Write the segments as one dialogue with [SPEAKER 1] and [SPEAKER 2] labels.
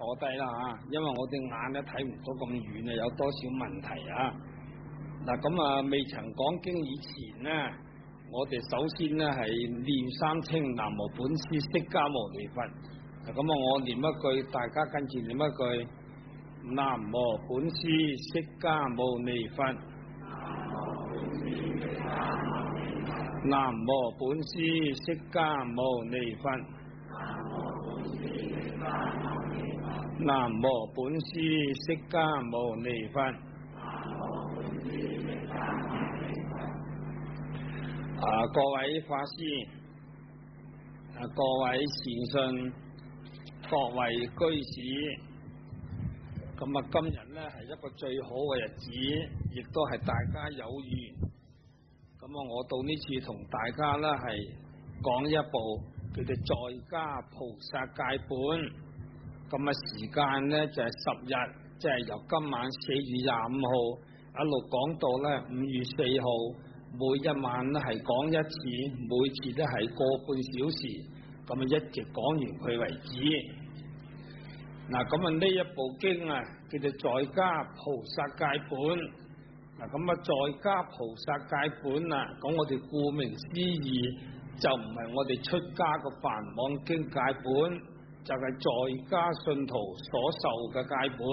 [SPEAKER 1] 坐低啦吓，因為我哋眼咧睇唔到咁遠啊，有多少問題啊？嗱，咁未曾講經以前呢，我哋首先呢係念三稱南無本師釋迦牟尼佛。咁我念一句，大家跟住念一句：南無本師釋迦牟尼佛。南無本師釋迦牟尼佛。南無本師釋迦牟尼佛。各位法師，各位善信，各位居士，咁今日呢係一個最好嘅日子，亦都係大家有緣。咁我到呢次同大家呢係講一部叫做《在家菩薩戒本》。咁時間呢就係10日，即係由今晚4月25號一路講到呢5月4號。每一晚咧係講一次，每次都係個半小時，咁一直講完佢為止。嗱，咁呢一部經啊，叫做《在家菩薩戒本》。嗱，咁在家菩薩戒本啊，講我哋顧名思義，就唔係我哋出家個梵網經戒本，就係在家信徒所受嘅戒本。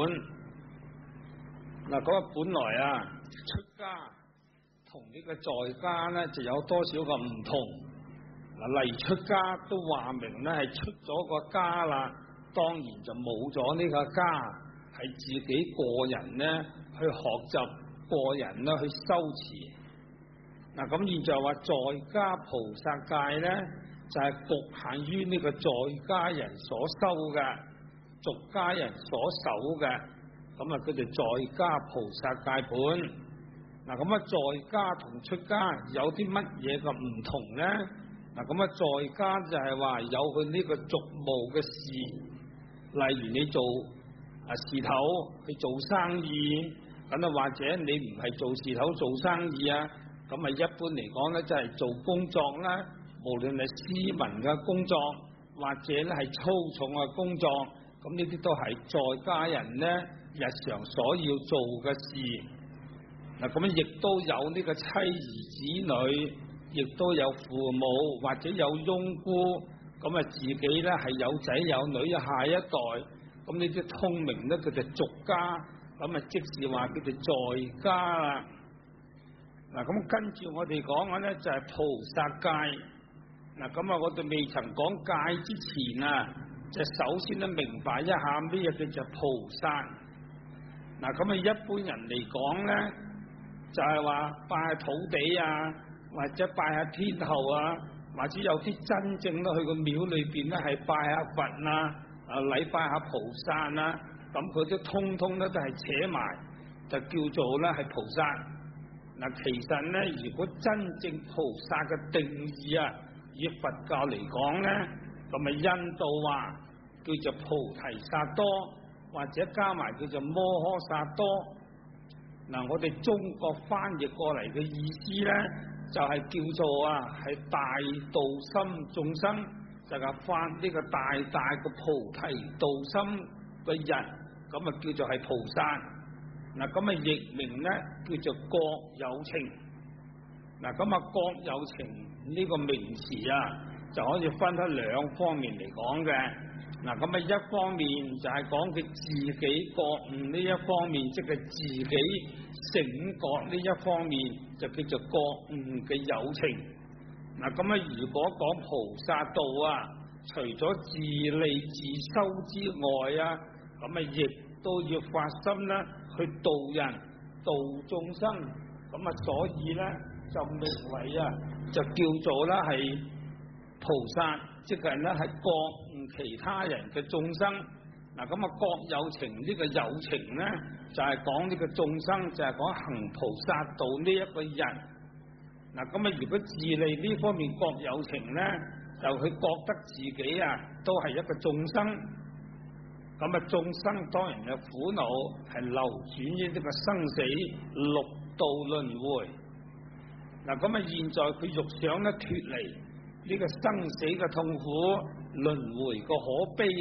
[SPEAKER 1] 嗱，本來啊，出家同呢個在家呢就有多少個唔同。嗱，例如出家都話明呢係出咗個家啦，當然就冇咗呢個家，係自己個人呢去學習，個人呢去修持。嗱，咁現在話在家菩薩戒呢，就係局限於呢個在家人所修嘅，俗家人所守嘅，咁佢哋在家菩薩戒本。嗱，咁在家同出家有啲乜嘢嘅唔同呢？嗱，咁在家就係話有佢呢個俗務嘅事，例如你做事頭去做生意，咁或者你唔係做事頭做生意啊，咁一般嚟講呢，就係做工作啦，無論係斯文嘅工作，或者咧係粗重嘅工作，咁呢啲都係在家人呢日常所要做嘅事。嗱，咁亦都有呢個妻兒子女，亦都有父母或者有翁姑，咁自己咧係有仔有女嘅下一代，咁呢啲通名咧佢就俗家，咁即是話叫做在家啦。嗱，咁跟住我哋講嘅咧就係菩薩戒。嗱，咁我哋未曾講戒之前啊，就首先都明白一下咩叫做菩薩。嗱，咁一般人嚟講咧，就係話拜下土地啊，或者拜下天后啊，或者有啲真正都去個廟裏邊咧係拜下佛啊，禮拜下菩薩啊，咁佢都通通咧都係扯埋，就叫做咧係菩薩。嗱，其實咧，如果真正菩薩嘅定義啊，以佛教嚟講咧，咁印度話叫做菩提薩多，或者加埋叫做摩訶薩多。嗱，我哋中國翻譯過嚟嘅意思咧，就係叫做係大道心眾生，就係翻呢個大大嘅菩提道心嘅人，咁叫做係菩薩。嗱，咁譯名咧叫做覺有情。嗱，咁覺有情呢個名詞就可以分開兩方面嚟講嘅。嗱，咁一方面就係講佢自己覺悟呢一方面，即係自己醒覺呢一方面，就叫做覺悟嘅有情。嗱，咁如果講菩薩道除咗自利自修之外咁亦都要發心啦，去度人度眾生。咁所以咧就名為就叫做咧係菩薩，即係咧係覺悟其他人嘅眾生。嗱，咁覺有情呢個有情咧，就係講呢個眾生，就係講行菩薩道呢一個人。嗱，咁如果自利呢方面覺有情咧，就佢覺得自己都係一個眾生。咁眾生當然嘅苦惱係流轉於呢個生死六道輪迴。嗱，咁現在佢欲想咧脫離呢個生死嘅痛苦、輪迴個可悲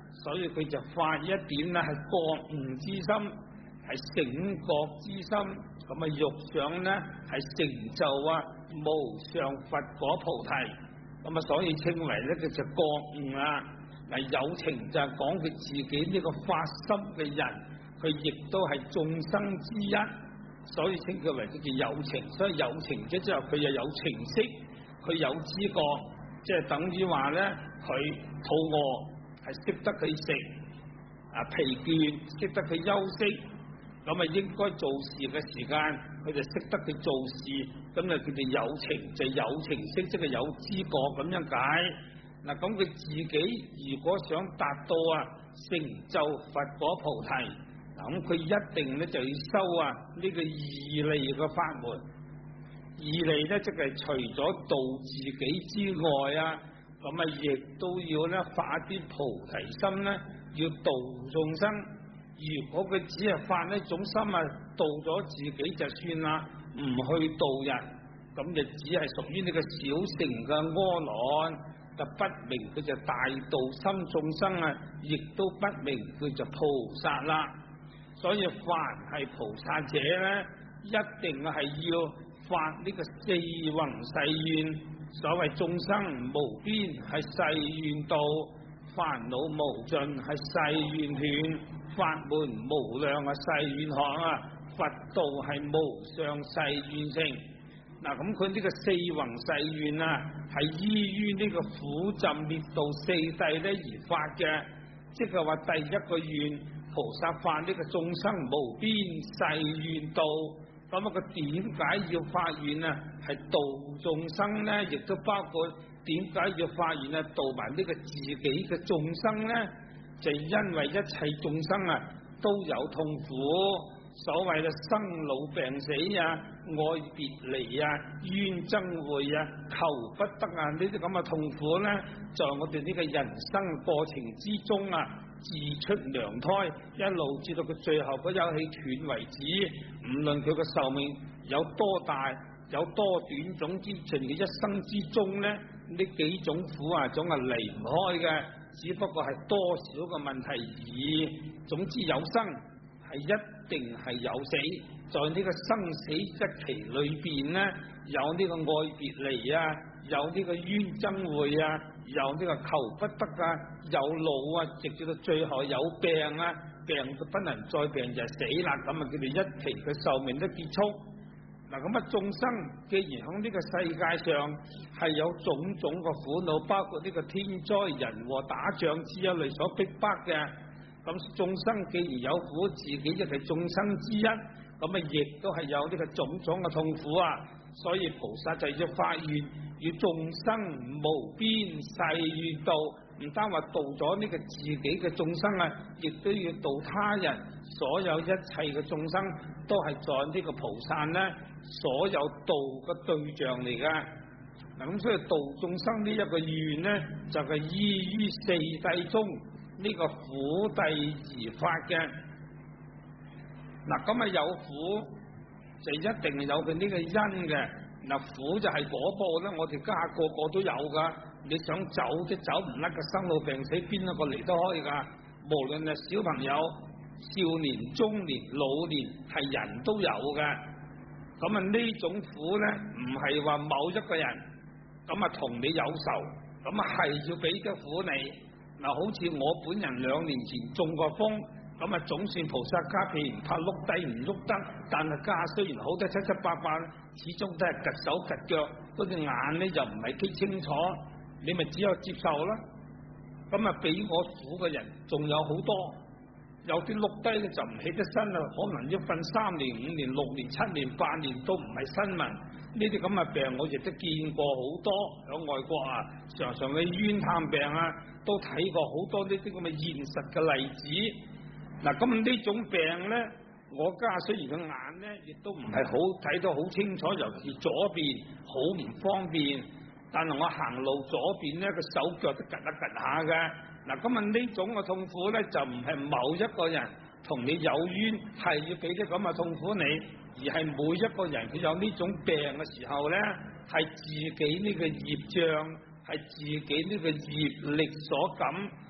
[SPEAKER 1] 所以佢就發一點咧係覺悟之心，係醒覺之心，咁啊欲想咧係成就無上佛果菩提，咁啊所以稱為咧佢就覺悟啦。嗱，有情就係講佢自己呢個發心嘅人，佢亦都係眾生之一，所以稱佢為叫有情。所以有情即係佢又有情識，佢有知覺，即係等於話咧佢肚餓係識得佢食，疲倦識得佢休息，咁啊應該做事嘅時間佢就識得佢做事，咁啊叫做有情，就有情識即係有知覺咁樣解。嗱，咁佢自己如果想達到成就佛果菩提，咁佢一定咧就要修呢個二利嘅法門。二利咧即係除咗度自己之外咁亦都要咧發啲菩提心咧，要度眾生。如果佢只係發呢種心度咗自己就算啦，唔去度人，咁就只係屬於呢個小乘嘅阿羅漢。就不明佢就大度心眾生亦都不明佢就菩薩啦。所以凡係菩薩者咧，一定係要發呢個四弘誓願。所謂眾生無邊係誓願度，煩惱無盡係誓願斷，法門無量誓願學佛道係無上誓願成。嗱，咁佢呢個四弘誓願係依於呢個苦集滅道四諦咧而發嘅，即係話第一個願菩薩發呢個眾生無邊誓願度，咁佢點解要發願係度眾生咧？亦都包括點解要發願度埋呢個自己嘅眾生咧？就因為一切眾生都有痛苦。所謂嘅生老病死愛別離冤憎會求不得呢啲咁嘅痛苦咧，在我哋呢個人生過程之中自出娘胎一路至到佢最後嗰有氣斷為止，唔論佢嘅壽命有多大有多短，總之盡嘅一生之中咧，呢幾種苦總係離唔開嘅，只不過係多少嘅問題而已。總之有生係一定係有死，在呢個生死一期裏邊咧，有呢個愛別離有呢個冤憎會有呢個求不得有老直至到最後有病病到不能再病就死啦，咁叫做一期嘅壽命都結束。嗱，咁眾生既然喺呢個世界上係有種種嘅苦惱，包括呢個天災人禍、打仗之一類所逼迫嘅。咁眾生既然有苦，自己亦係眾生之一，咁亦都係有呢個種種嘅痛苦所以菩薩就要發願，要眾生無邊誓願度，唔單話度咗呢個自己嘅眾生亦都要度他人，所有一切嘅眾生都係在呢個菩薩咧所有度嘅對象嚟㗎。嗱，咁所以度眾生呢一個願咧，就係依於四諦中呢個苦諦而發嘅。嗱，咁有苦就一定有佢呢個因嘅。嗱，苦就係果報啦，我哋家個個都有噶。你想走都走唔甩嘅，生老病死邊一個離得開噶？無論係小朋友、少年、中年、老年，係人都有嘅。咁呢種苦咧，唔係話某一個人咁同你有仇，咁係要俾啲苦你。嗱，好似我本人2年前中過風，咁總算菩薩加被唔怕碌低唔喐得，但係家雖然好得七七八八，始終都係趌手趌腳，嗰隻眼咧又唔係幾清楚，你咪只有接受啦。咁俾我苦嘅人仲有好多，有啲碌低咧就唔起得身啦，可能要瞓3年、5年、6年、7年、8年都唔係新聞。呢啲咁嘅病我亦都見過好多，喺外國常常嘅冤探病都睇過好多呢啲咁嘅現實嘅例子。嗱，咁呢種病咧，我家雖然個眼咧亦都唔係好睇得好清楚，尤其是左邊好唔方便，但係我行路左邊咧個手腳都趌一趌下嘅。嗱，咁呢種嘅痛苦咧就唔係某一個人同你有冤係要俾啲咁嘅痛苦你，而係每一個人佢有呢種病嘅時候咧，係自己呢個業障，係自己呢個業力所感，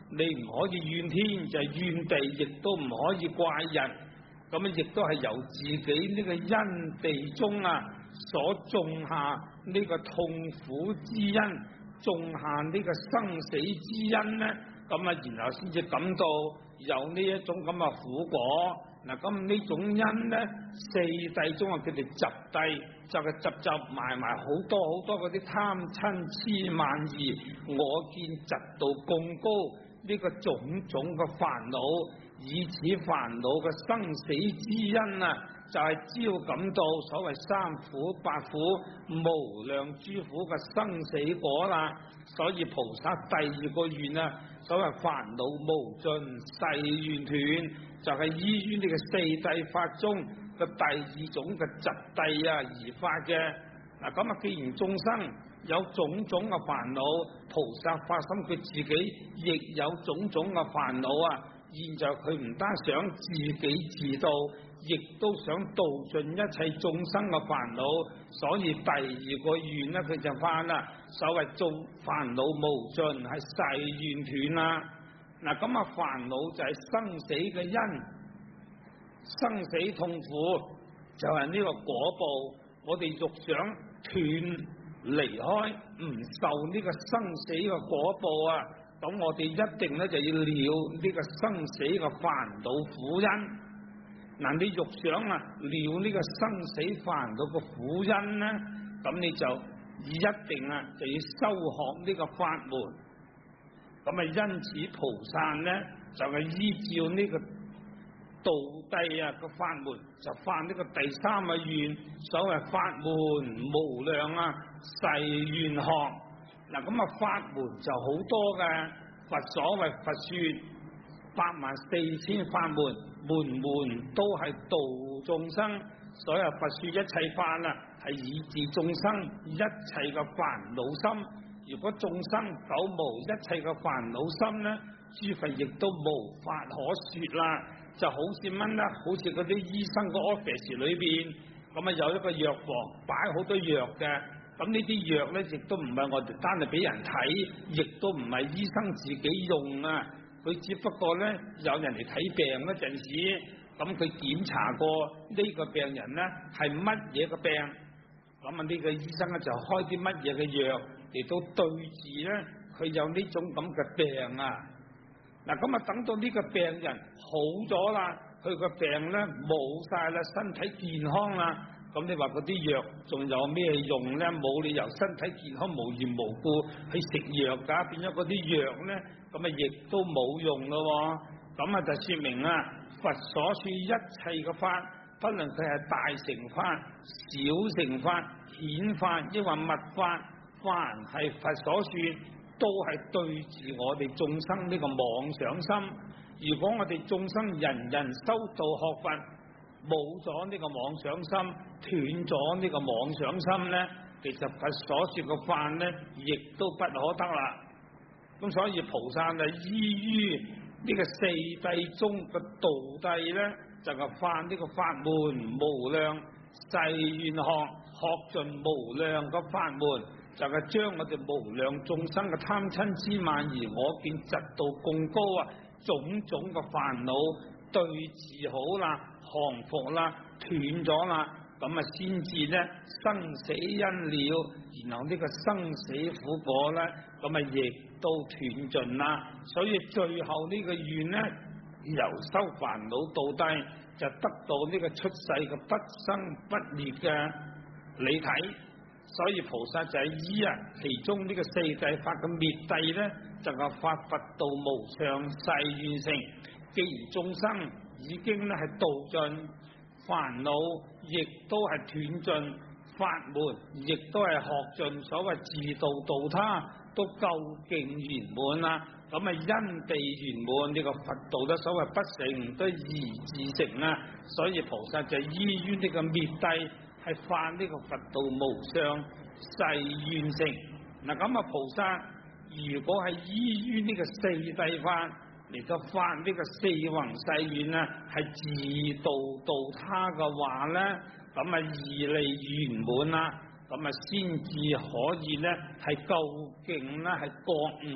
[SPEAKER 1] 你唔可以怨天，就係怨地，亦都唔可以怪人。咁啊，亦都係由自己呢個因地中啊，所種下呢個痛苦之因，種下呢個生死之因咧，咁啊，然後先至感到有呢一種咁嘅苦果。嗱，咁呢種因咧，四諦中啊，佢哋集諦，就係集埋好多嗰啲貪嗔痴慢疑，我見嫉妒貢高呢個種種嘅煩惱，以此煩惱嘅生死之因啊，就係招感到所謂三苦八苦無量諸苦嘅生死果啦。所以菩薩第二個願啊，所謂煩惱無盡誓願斷，就係依於呢個四諦法中嘅第二種嘅集諦啊而發嘅。嗱，咁啊，既然眾生有種種嘅煩惱，菩薩發心佢自己亦有種種嘅煩惱啊。現在佢唔單想自己自度，亦都想度盡一切眾生嘅煩惱，所以第二個願咧，佢就翻啦。所謂眾煩惱無盡，係誓願斷啦。嗱，咁啊，煩惱就係生死嘅因，生死痛苦就係呢個果報。我哋欲想斷離開，唔受呢個生死嘅果報啊！咁我哋一定咧就要了呢個生死嘅煩惱苦因。嗱，你欲想啊了呢個生死煩惱嘅苦因咧，咁你就一定啊就要修學呢個法門。咁啊，因此菩薩咧就係依照呢個道諦啊個法門，就發呢個第三個願，所謂法門無量啊誓願學。嗱，咁啊，法門就好多嘅，佛所謂佛說84000法門，門門都係度眾生。所有佛說一切法啊，係以治眾生一切嘅煩惱心。如果眾生久無一切嘅煩惱心咧，諸佛亦都無法可說啦。就好似乜咧？好似嗰啲醫生個 office 裏邊，咁啊有一個藥房擺好多藥嘅。咁呢啲藥咧，亦都唔係我哋單係俾人睇，亦都唔係醫生自己用啊。佢只不過咧，有人嚟睇病嗰陣時，咁佢檢查過呢個病人咧係乜嘢嘅病，咁啊呢個醫生咧就開啲乜嘢嘅藥嚟到對治咧，佢有呢種咁嘅病啊。嗱，咁啊等到呢個病人好咗啦，佢個病咧冇晒啦，身體健康啦。咁你話嗰啲藥仲有咩用咧？冇理由身體健康無緣無故去食藥噶，變咗嗰啲藥咧，咁啊亦都冇用咯。咁啊就說明啊，佛所說一切嘅法，不論佢係大乘法、小乘法、顯法抑或密法，凡係佛所說，都係對治我哋眾生呢個妄想心。如果我哋眾生人人修道學佛，冇咗呢個妄想心，斷咗呢個妄想心咧，其實佛所說嘅法咧，亦都不可得啦。咁所以菩薩啊，依於呢個四諦中嘅道諦咧，就係發呢個法門無量誓願學，學盡無量嘅法門，就係將我哋無量眾生嘅貪嗔痴慢疑我見嫉妒貢高啊，種種嘅煩惱對治好啦，降伏啦，斷咗啦，咁啊先至咧生死因了，然後呢個生死苦果咧，咁啊亦都斷盡啦。所以最後呢個願咧，由修煩惱到底，就得到呢個出世嘅不生不滅嘅理體。所以菩薩就係依啊其中呢個四諦法嘅滅諦咧，就係發佛道無上誓願成。既然眾生已經咧係度盡煩惱，亦都係斷盡法門，亦都係學盡所謂自度度他，都究竟圓滿啦。咁啊因地圓滿，呢個佛道咧所謂不成都宜自成啊。所以菩薩就依於呢個滅諦，係發呢個佛道無上誓願成。嗱，咁啊菩薩如果係依於呢個四諦法嚟到發呢個四弘誓願啊，係自度度他嘅話咧，咁啊義利圓滿啦，咁啊先至可以咧係究竟咧係覺悟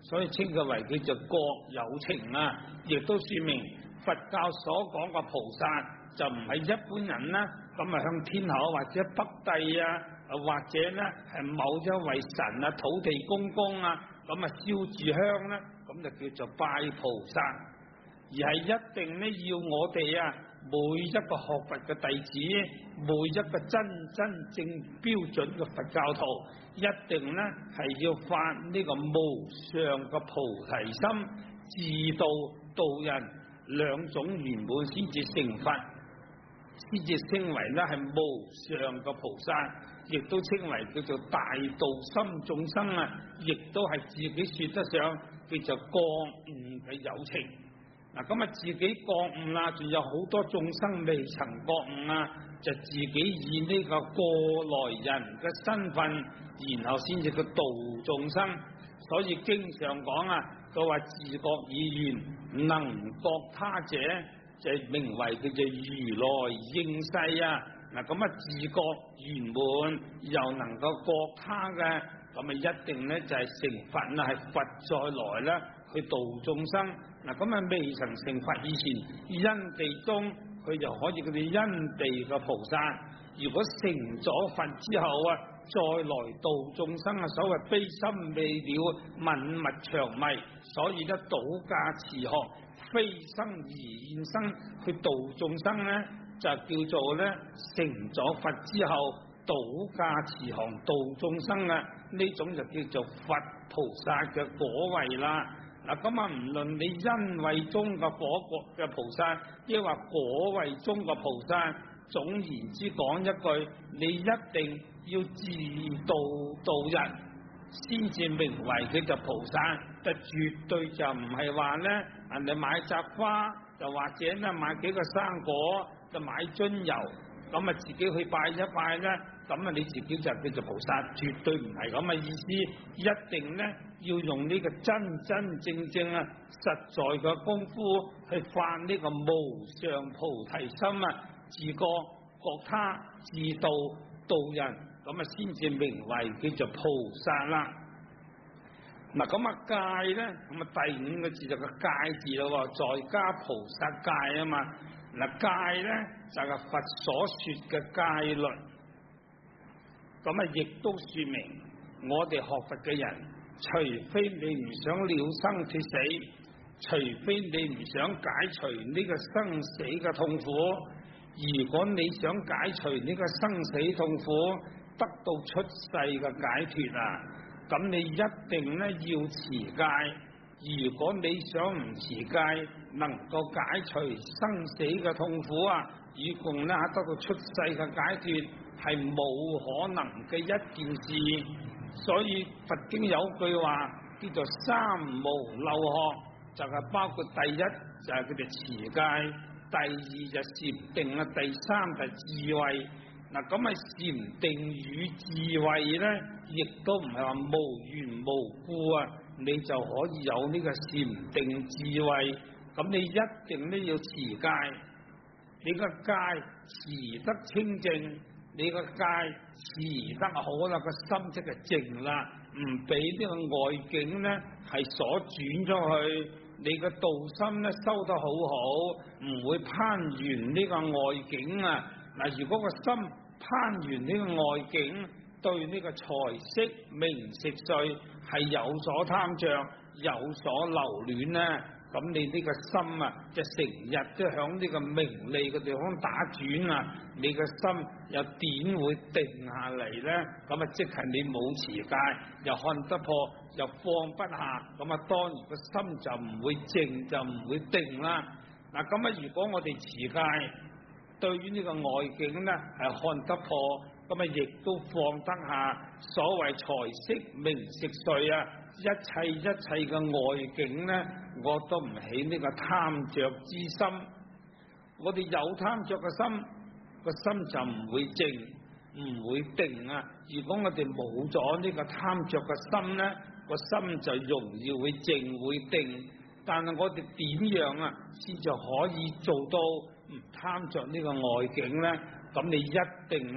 [SPEAKER 1] 所以稱佢為叫做各有情啊，亦都說明佛教所講嘅菩薩就唔係一般人啦，咁啊向天后或者北帝啊，或者咧係某一位神啊、土地公公啊，咁啊燒住香咧，咁就叫做拜菩薩，而係一定咧要我哋啊每一個學佛嘅弟子，每一個真正標準嘅佛教徒，一定咧係要發呢個無上嘅菩提心，自度度人兩種圓滿先至成佛，先至稱為咧係無上嘅菩薩，亦都稱為叫做大度心眾生啊，亦都係自己說得上叫做覺悟嘅有情。嗱，咁啊自己覺悟啦，仲有好多眾生未曾覺悟啊，就自己以呢個過來人嘅身份，然後先至去度眾生。所以經常講啊，佢話自覺已圓，能覺他者，就名為叫做如來應世啊。嗱，咁啊自覺圓滿，又能夠覺他嘅，咁啊一定咧就係成佛啦，係佛再來啦，去度眾生。嗱，咁啊未曾成佛以前，因地中佢就可以叫做因地嘅菩薩。如果成咗佛之後啊，再來度眾生啊，所謂悲心未了，泯滅長迷，所以咧倒駕慈航，飛生而現生去度眾生咧，就叫做咧成咗佛之後倒駕慈航度眾生啊，呢種就叫做佛菩薩嘅果位啦。嗱，咁啊唔論你因位中嘅果國嘅菩薩，抑或果位中嘅菩薩，總言之講一句，你一定要自度度人，先至名為佢就菩薩，就絕對就唔係話咧人哋買扎花，就或者咧買幾個生果，就買樽油，咁啊自己去拜一拜咧，咁啊你自己就叫做菩薩，絕對唔係咁嘅意思，一定咧要用呢個真真正正啊實在嘅功夫去發呢個無上菩提心啊，自覺覺他，自度度人，咁啊先至名為叫做菩薩啦。嗱，咁啊戒咧，咁啊第五個字就個戒字咯，在家菩薩戒啊嘛。嗱，戒咧就係佛所說嘅戒律，咁啊亦都說明我哋學佛嘅人，除非你唔想了生脫死，除非你唔想解除呢個生死嘅痛苦，如果你想解除呢個生死痛苦，得到出世嘅解脫啊，咁你一定咧要持戒。如果你想唔持戒，能夠解除生死嘅痛苦啊，以共咧得到出世嘅解脫，係冇可能嘅一件事。所以佛經有句話叫做三無漏學，就係包括第一就係佢哋持戒，第二就禪定啊，第三就智慧。嗱，咁啊禪定與智慧咧，亦都唔係話無緣無故啊，你就可以有呢個禪定智慧。咁你一定咧要持戒，你個戒持得清淨，你個戒持得好啦，個心即係靜啦，唔俾呢個外境咧係所轉咗去，你個道心咧修得好好，唔會攀緣呢個外境啊。嗱，如果個心攀緣呢個外境，對呢個財色名食睡係有所貪着，有所留戀咧，咁你呢個心啊，就成日都響呢個名利嘅地方打轉啊，你個心又點會定下嚟咧？咁啊，即係你冇持戒，又看得破，又放不下，咁啊，當然個心就唔會靜，就唔會定啦。嗱，咁啊，如果我哋持戒，對於呢個外境咧係看得破，咁啊亦都放得下。所謂財色名食睡啊，一切嘅外境咧，我都唔起呢個貪着之心。我哋有貪着嘅心，個心就唔會靜，唔會定啊。如果我哋冇咗呢個貪着嘅心咧，個心就容易會靜會定。但係我哋點樣啊，先就可以做到唔貪着呢個外境咧？咁你一定咧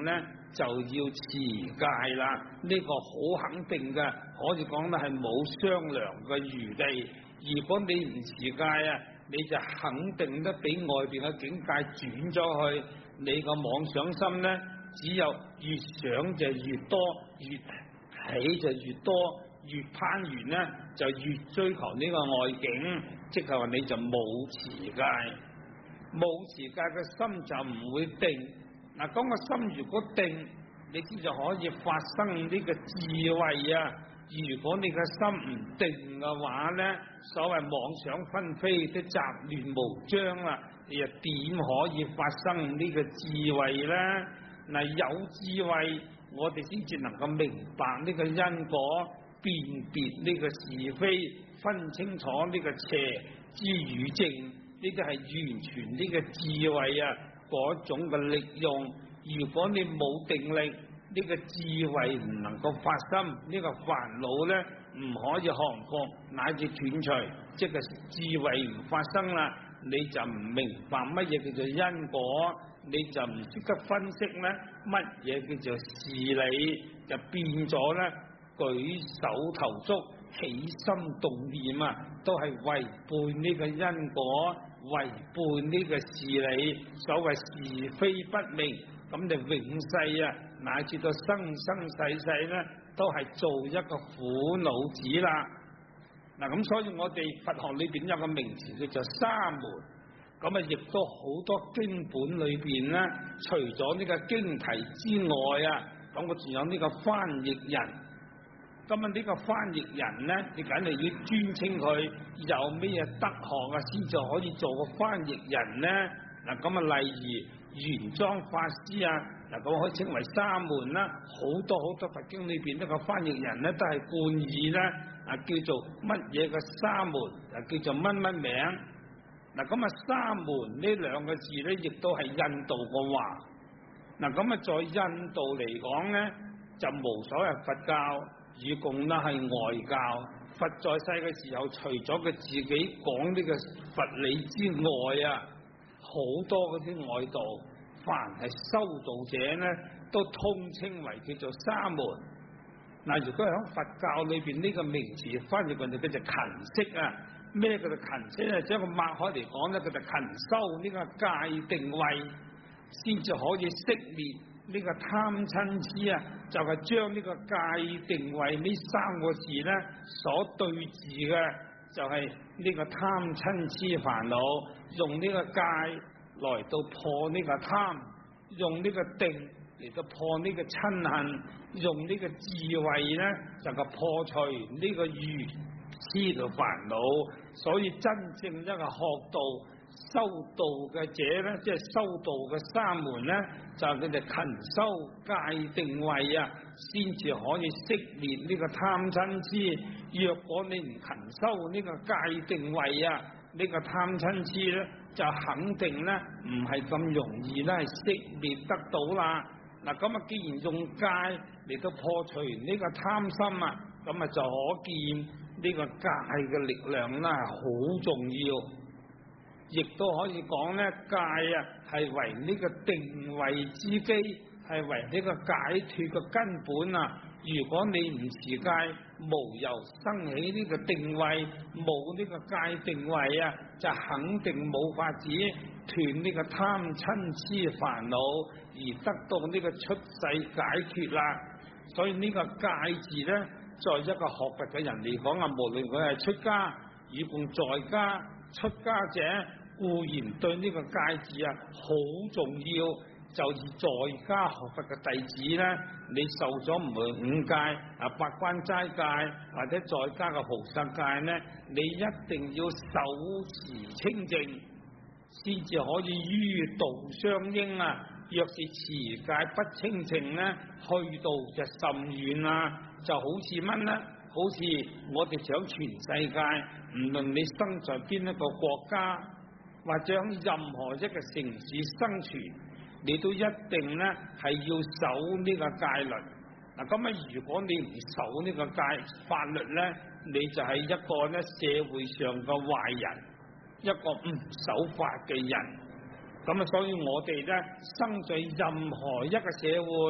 [SPEAKER 1] 就要持戒啦。呢個好肯定嘅，可以講咧係冇商量嘅餘地。如果你唔持戒啊，你就肯定得俾外邊嘅境界轉咗去，你個妄想心咧，只有越想就越多，越起就越多，越攀緣咧就越追求呢個外境，即係話你就冇持戒，冇持戒嘅心就唔會定。嗱，講個心如果定，你先就可以發生呢個智慧啊！如果你嘅心唔定嘅話咧，所謂妄想紛飛，都雜亂無章啦，你又點可以發生呢個智慧咧？嗱，有智慧，我哋先至能夠明白呢個因果，辨別呢個是非，分清楚呢個邪知與正，呢啲係完全呢個智慧啊嗰種嘅力用。如果你冇定力，呢個智慧唔能夠發生，呢個煩惱咧唔可以降伏乃至斷除，即係智慧唔發生啦，你就唔明白乜嘢叫做因果，你就唔識得分析咧乜嘢叫做事理，就變咗咧舉手投足、起心動念啊，都係違背呢個因果，違背呢個事理。所謂是非不明，咁就永世啊，乃至到生生世世咧，都係做一個苦惱子啦。嗱，咁所以我哋佛學裏邊有個名詞叫做沙門，咁啊亦都好多經本裏邊咧，除咗呢個經題之外啊，咁我仲有呢個翻譯人。咁啊呢個翻譯人咧，你梗係要尊稱佢有咩德行啊，先至可以做個翻譯人咧。嗱，咁啊例如玄奘法師啊，嗱咁可以稱為沙門啦。好多佛經裏邊呢個翻譯人咧，都係冠以咧啊叫做乜嘢嘅沙門，啊叫做乜乜名。嗱咁啊沙門呢兩個字咧，亦都係印度嘅話。嗱咁啊在印度嚟講咧，就無所謂佛教與共啦，係外教。佛在世嘅時候，除咗佢自己講呢個佛理之外啊，好多嗰啲外道，凡係修道者咧，都通稱為叫做沙門。嗱，如果喺佛教裏邊呢個名詞翻譯過嚟，叫做勤釋啊。咩叫做勤釋咧？將個擘開嚟講咧，佢就勤修呢個戒定慧，先至可以熄滅呢個貪嗔癡啊。就係將呢個戒定慧呢三個字咧所對治嘅，就係呢個貪嗔癡煩惱，用呢個戒來到破呢個貪，用呢個定嚟到破呢個嗔恨，用呢個智慧咧就係破除呢個愚癡嘅煩惱。所以真正一個學道修道嘅者咧，即係修道嘅沙門咧，就係佢哋勤修戒定慧啊，先至可以熄滅呢個貪嗔癡。若果你唔勤修呢個戒定慧啊，呢個貪嗔癡咧就肯定咧唔係咁容易咧係熄滅得到啦。嗱，咁啊，既然用戒嚟到破除呢個貪心啊，咁啊就可見呢個戒嘅力量咧係好重要。亦都可以講咧，戒啊係為呢個定慧之基，係為呢個解脫嘅根本啊！如果你唔持戒，無由生起呢個定慧，冇呢個戒定慧啊，就肯定冇法子斷呢個貪嗔癡煩惱，而得到呢個出世解脫啦。所以呢個戒字咧，在一個學佛嘅人嚟講啊，無論佢係出家與共在家，出家者固然對呢個戒字啊好重要。就以在家學佛嘅弟子咧，你受咗唔係五戒啊、八關齋戒或者在家嘅菩薩戒咧，你一定要手持清淨，先至可以於道相應啊！若是持戒不清淨咧，去道就甚遠啦。就好似乜咧？好似我哋想全世界，唔論你生在邊一個國家，或者喺任何一個城市生存，你都一定咧係要守呢個戒律。嗱，咁啊，如果你唔守呢個戒法律咧，你就係一個咧社會上嘅壞人，一個唔守法嘅人。咁啊，所以我哋咧生在任何一個社會，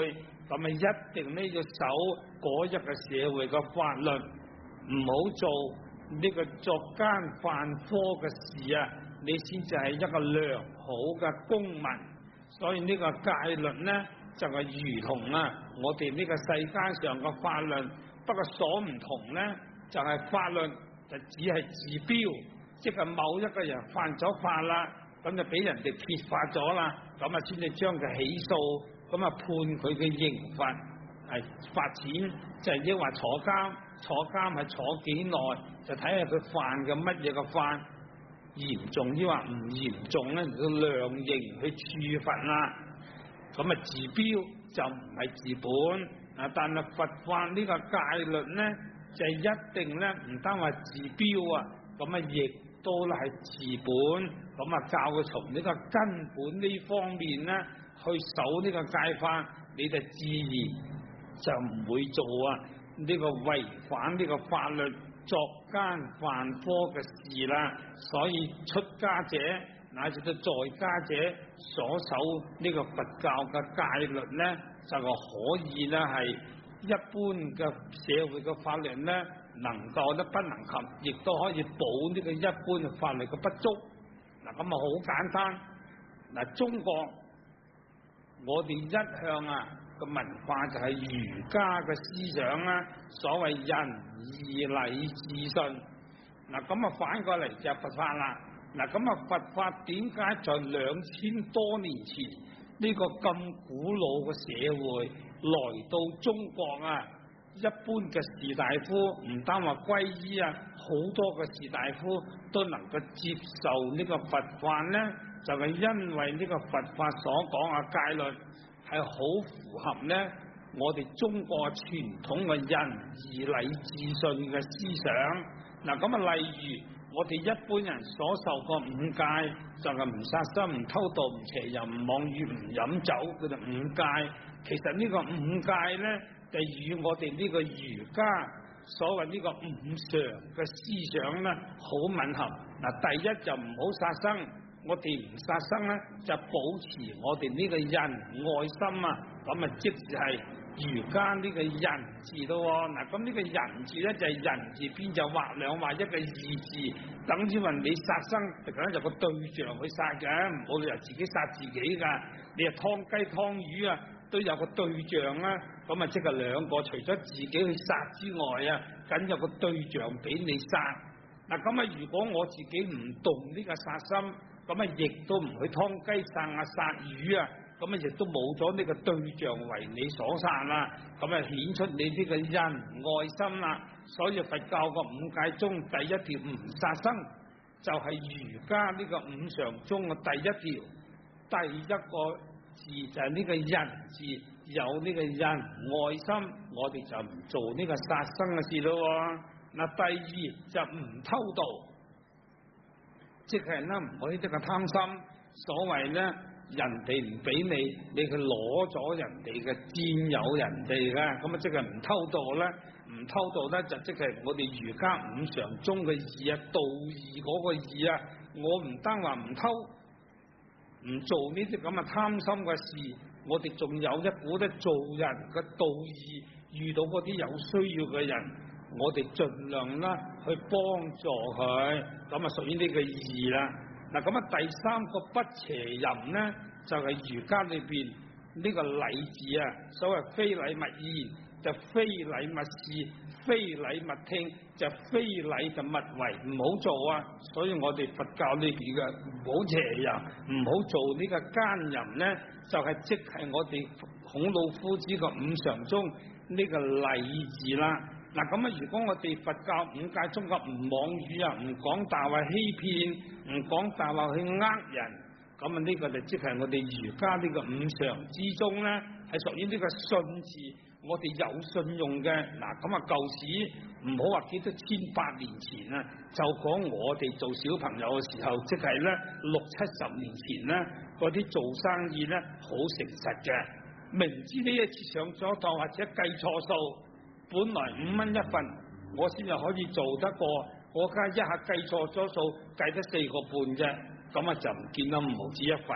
[SPEAKER 1] 咁啊一定呢要守嗰一個社會嘅法律，唔好做呢個作奸犯科嘅事啊！你先至係一個良好嘅公民。所以呢個戒律呢，就係如同我哋呢個世間上嘅法律，不過所唔同呢，就係法律就只係治標，即係某一個人犯咗法啦，咁就俾人哋揭發咗啦，咁啊先至將佢起訴，咁啊判佢嘅刑罰係罰錢，就係抑或坐監，坐監係坐幾耐，就睇下佢犯嘅乜嘢嘅法，嚴重抑或唔嚴重咧，就量刑去處罰啦。咁啊治標就唔係治本啊，但係佛法呢個戒律咧，就係一定咧唔單話治標啊，咁啊亦都咧係治本，咁啊教佢從呢個根本呢方面咧去守呢個戒法，你就自然就唔會做呢個違反呢個法律作奸犯科嘅事啦。所以出家者乃至到在家者所守呢個佛教嘅戒律咧，就可以咧係一般嘅社會嘅法律咧能夠都不能及，亦都可以補呢個一般嘅法律嘅不足。嗱咁啊好簡單，嗱中國我哋一向個文化就係儒家嘅思想啦，所謂仁義禮智信。嗱咁啊反過嚟就佛法啦。嗱咁啊佛法點解在2000多年前呢個咁古老嘅社會來到中國一般嘅士大夫唔單話皈依好多嘅士大夫都能夠接受呢個佛法呢？就係因為呢個佛法所講嘅戒律係好符合呢我哋中國傳統嘅仁義禮智信嘅思想。嗱咁例如我哋一般人所受過五戒，就係唔殺生、唔偷盜、唔邪淫、唔妄語、唔飲酒，叫做五戒。其實呢個五戒呢，就與我哋呢個儒家所謂呢個五常嘅思想呢好吻合。嗱，第一就唔好殺生，我哋唔殺生呢，就保持我哋呢個仁愛心咁即係儒家呢個仁字咯。嗱，咁呢個仁字呢，就係人字邊就畫兩畫一個義字，等於話你殺生就梗有個對象去殺嘅，唔好理由自己殺自己噶。你劏雞劏魚都有個對象咁即係兩個，除咗自己去殺之外梗有個對象俾你殺。嗱咁如果我自己唔動呢個殺心，咁亦都唔去劏雞殺魚咁亦都冇咗呢個對象為你所殺啦，咁顯出你呢個仁愛心啦。所以佛教個五戒中第一條唔殺生，就係儒家呢個五常中嘅第一條，第一個字就係呢個仁字，有呢個仁愛心，我哋就唔做呢個殺生嘅事咯。嗱，第二就唔偷盜，即係咧唔可以呢個貪心，所謂咧。人哋唔俾你去攞咗人哋嘅，佔有人哋嘅，咁即係唔偷盜咧。唔偷盜咧就即係我哋儒家五常中嘅義道義嗰個義我唔單話唔偷，唔做呢啲咁嘅貪心嘅事，我哋仲有一股咧做人嘅道義，遇到嗰啲有需要嘅人，我哋盡量啦去幫助佢，咁屬於呢個義啦。嗱咁第三個不邪淫呢，就係儒家裏邊呢個禮字所謂非禮勿言，就非禮勿視，非禮勿聽，就非禮就勿為，唔好做所以我哋佛教裏邊嘅唔好邪淫，唔好做呢個奸淫呢，就係即係我哋孔老夫子個五常中呢個禮字啦。嗱咁如果我哋佛教五戒中嘅唔妄語唔講大話欺騙，唔講大話去人，咁呢個就即係我哋儒家呢個五常之中呢，係屬於呢個信字，我哋有信用嘅。嗱咁舊時唔好話幾多1800年前就講我哋做小朋友嘅時候，即係呢60-70年前呢，嗰啲做生意呢好誠實嘅，明知呢一次上咗當或者計錯數。本來5蚊一份，我先就可以做得過，我家一下計錯咗數，計得4個半啫，咁就唔見得5毫子一份。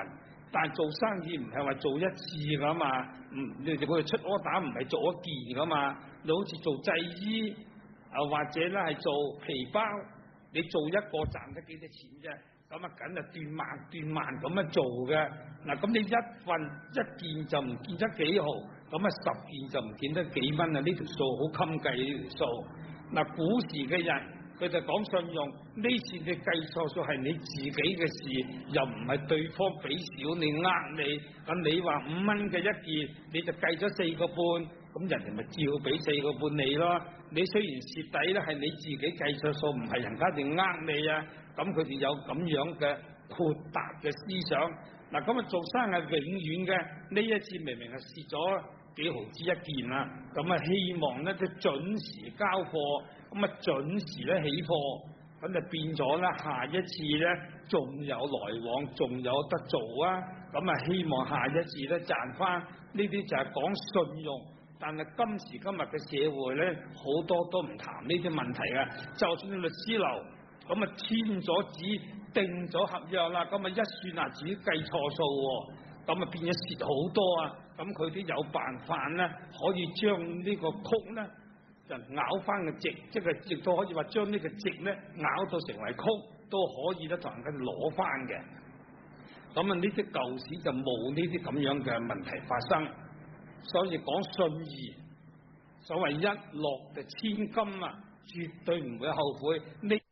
[SPEAKER 1] 但做生意唔係話做一次噶嘛，你哋佢哋出order唔係做一件噶嘛，你好似做製衣或者咧係做皮包，你做一個賺得幾多錢啫？咁啊，梗係斷萬咁樣做嘅。嗱，咁你一件就唔見得幾毫，咁啊10件就唔見得幾蚊啊！呢條數好襟計呢條數。嗱，古時嘅人佢就講信用，呢次你計錯數係你自己嘅事，又唔係對方俾少你呃你。咁你話5蚊嘅一件，你就計咗4個半，咁人哋咪照俾4個半你咯。你雖然蝕底咧，係你自己計錯數，唔係人家哋呃你啊。咁佢哋有咁樣嘅豁達嘅思想。嗱，咁啊做生意永遠嘅，呢一次明明係蝕咗幾毫子一件啦，咁啊希望咧就準時交貨，咁啊準時咧起貨，咁就變咗咧下一次咧仲有來往，仲有得做啊！咁啊希望下一次咧賺翻，呢啲就係講信用。但係今時今日嘅社會咧，好多都唔談呢啲問題嘅，就算律師樓。咁啊簽咗紙定咗合約啦，咁啊一算啊自己計錯數喎，咁啊變咗蝕好多啊！咁佢都有辦法咧，可以將呢個曲咧就咬翻個直，即係亦都可以話將呢個直咧咬到成為曲，都可以咧同人哋攞翻嘅。咁啊呢啲舊時就冇呢啲咁樣嘅問題發生，所以講信義，所謂一諾就千金啊，絕對唔會後悔呢。